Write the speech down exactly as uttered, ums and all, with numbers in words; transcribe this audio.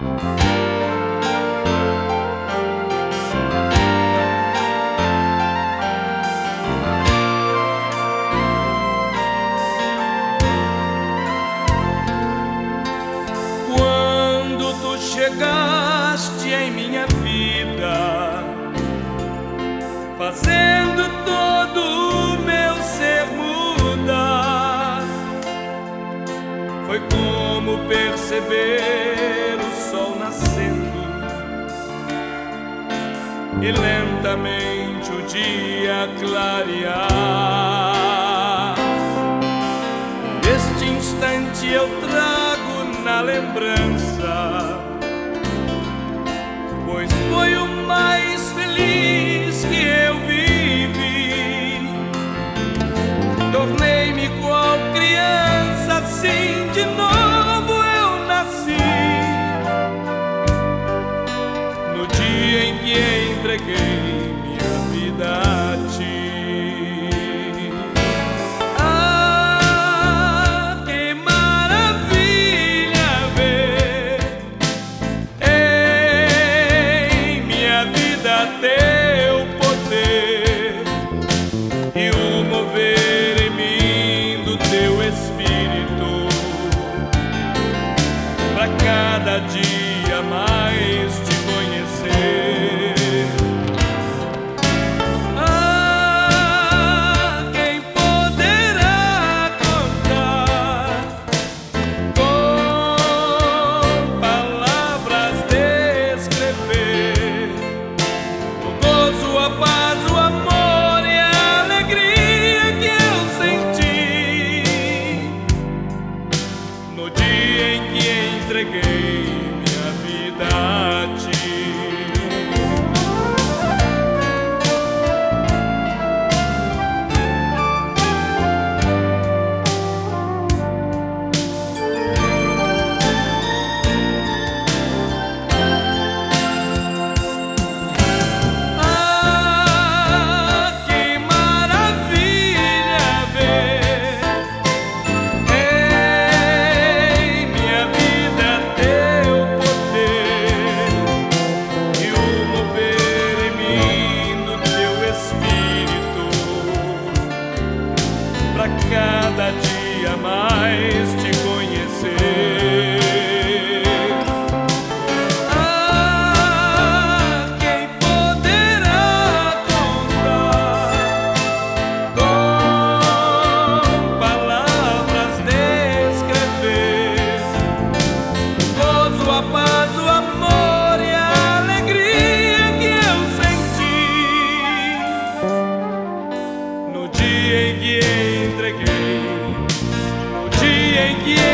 Chegaste em minha vida, fazendo todo o meu ser mudar. Foi como perceber o sol nascendo e lentamente o dia clarear. Este instante eu trago na lembrança, pois foi o mais feliz que eu vivi. Tornei-me qual criança, assim de novo eu nasci. No dia em que entreguei minha vida a ti. Teu poder e o mover em mim do teu Espírito, pra cada dia mais te conhecer. Ah, quem poderá contar com palavras descrever a paz, o amor e a alegria que eu senti no dia em que entreguei minha vida a ti. Pra cada dia mais te conhecer. Ah, quem poderá contar com palavras descrever o gozo, a paz, o amor e a alegria que eu senti no dia em que entreguei, no dia em que